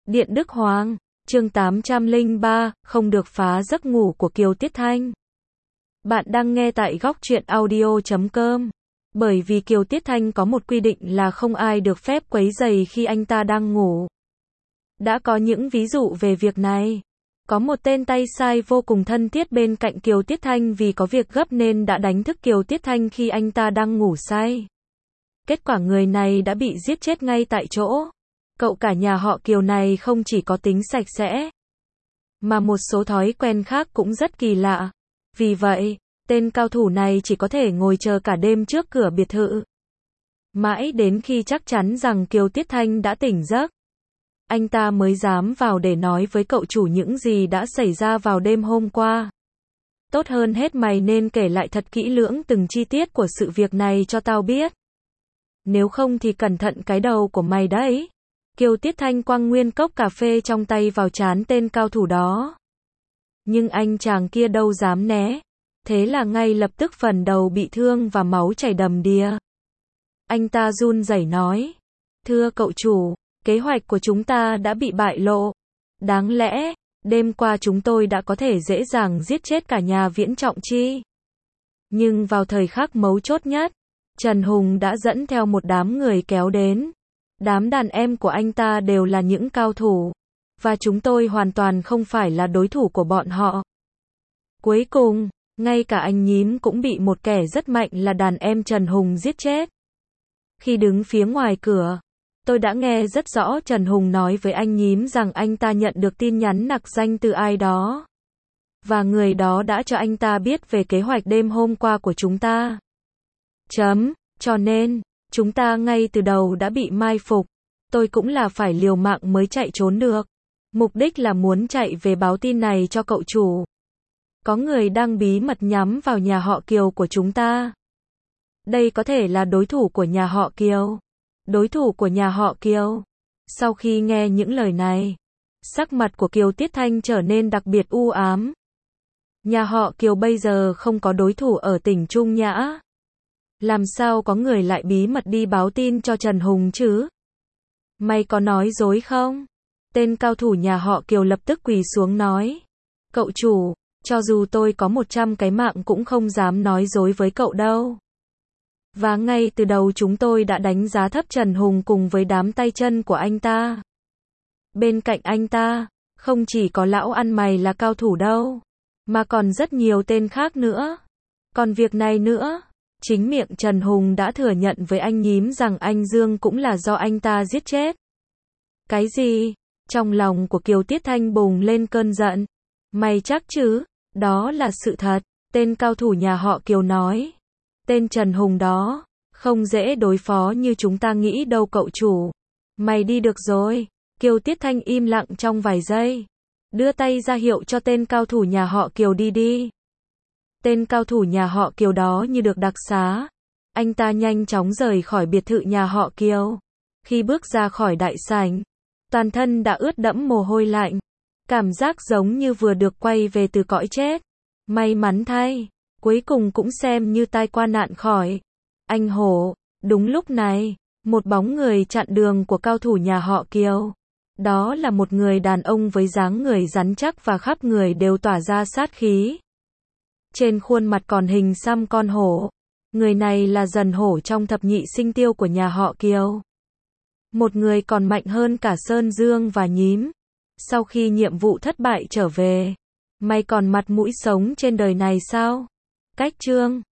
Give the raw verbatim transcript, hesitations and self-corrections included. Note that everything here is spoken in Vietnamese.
Điện Đức Hoàng, chương tám trăm lẻ ba, không được phá giấc ngủ của Kiều Tiết Thanh. Bạn đang nghe tại góc truyện audio chấm com. Bởi vì Kiều Tiết Thanh có một quy định là không ai được phép quấy rầy khi anh ta đang ngủ. Đã có những ví dụ về việc này. Có một tên tay sai vô cùng thân thiết bên cạnh Kiều Tiết Thanh vì có việc gấp nên đã đánh thức Kiều Tiết Thanh khi anh ta đang ngủ say. Kết quả người này đã bị giết chết ngay tại chỗ. Cậu cả nhà họ Kiều này không chỉ có tính sạch sẽ, mà một số thói quen khác cũng rất kỳ lạ. Vì vậy, tên cao thủ này chỉ có thể ngồi chờ cả đêm trước cửa biệt thự. Mãi đến khi chắc chắn rằng Kiều Tiết Thanh đã tỉnh giấc, anh ta mới dám vào để nói với cậu chủ những gì đã xảy ra vào đêm hôm qua. Tốt hơn hết mày nên kể lại thật kỹ lưỡng từng chi tiết của sự việc này cho tao biết. Nếu không thì cẩn thận cái đầu của mày đấy. Kiều Tiết Thanh quăng nguyên cốc cà phê trong tay vào trán tên cao thủ đó. Nhưng anh chàng kia đâu dám né. Thế là ngay lập tức phần đầu bị thương và máu chảy đầm đìa. Anh ta run rẩy nói: "Thưa cậu chủ, kế hoạch của chúng ta đã bị bại lộ. Đáng lẽ, đêm qua chúng tôi đã có thể dễ dàng giết chết cả nhà Viễn Trọng Chi. Nhưng vào thời khắc mấu chốt nhất, Trần Hùng đã dẫn theo một đám người kéo đến. Đám đàn em của anh ta đều là những cao thủ, và chúng tôi hoàn toàn không phải là đối thủ của bọn họ. Cuối cùng, ngay cả anh Nhím cũng bị một kẻ rất mạnh là đàn em Trần Hùng giết chết." Khi đứng phía ngoài cửa, tôi đã nghe rất rõ Trần Hùng nói với anh Nhím rằng anh ta nhận được tin nhắn nặc danh từ ai đó. Và người đó đã cho anh ta biết về kế hoạch đêm hôm qua của chúng ta. Chấm, cho nên, chúng ta ngay từ đầu đã bị mai phục. Tôi cũng là phải liều mạng mới chạy trốn được. Mục đích là muốn chạy về báo tin này cho cậu chủ. Có người đang bí mật nhắm vào nhà họ Kiều của chúng ta. Đây có thể là đối thủ của nhà họ Kiều. Đối thủ của nhà họ Kiều. Sau khi nghe những lời này, sắc mặt của Kiều Tiết Thanh trở nên đặc biệt u ám. Nhà họ Kiều bây giờ không có đối thủ ở tỉnh Trung Nhã. Làm sao có người lại bí mật đi báo tin cho Trần Hùng chứ? Mày có nói dối không? Tên cao thủ nhà họ Kiều lập tức quỳ xuống nói: "Cậu chủ, cho dù tôi có một trăm cái mạng cũng không dám nói dối với cậu đâu. Và ngay từ đầu chúng tôi đã đánh giá thấp Trần Hùng cùng với đám tay chân của anh ta. Bên cạnh anh ta, không chỉ có lão ăn mày là cao thủ đâu, mà còn rất nhiều tên khác nữa. Còn việc này nữa, chính miệng Trần Hùng đã thừa nhận với anh Nhím rằng anh Dương cũng là do anh ta giết chết." Cái gì? Trong lòng của Kiều Tiết Thanh bùng lên cơn giận. "Mày chắc chứ?" "Đó là sự thật," tên cao thủ nhà họ Kiều nói. "Tên Trần Hùng đó, không dễ đối phó như chúng ta nghĩ đâu cậu chủ. Mày đi được rồi." Kiều Tiết Thanh im lặng trong vài giây, đưa tay ra hiệu cho tên cao thủ nhà họ Kiều đi đi. Tên cao thủ nhà họ Kiều đó như được đặc xá. Anh ta nhanh chóng rời khỏi biệt thự nhà họ Kiều. Khi bước ra khỏi đại sảnh, toàn thân đã ướt đẫm mồ hôi lạnh. Cảm giác giống như vừa được quay về từ cõi chết. May mắn thay, cuối cùng cũng xem như tai qua nạn khỏi. Anh hổ, đúng lúc này, một bóng người chặn đường của cao thủ nhà họ Kiều. Đó là một người đàn ông với dáng người rắn chắc và khắp người đều tỏa ra sát khí. Trên khuôn mặt còn hình xăm con hổ. Người này là Dần Hổ trong thập nhị sinh tiêu của nhà họ Kiều. Một người còn mạnh hơn cả Sơn Dương và Nhím. Sau khi nhiệm vụ thất bại trở về, mày còn mặt mũi sống trên đời này sao? Cách chương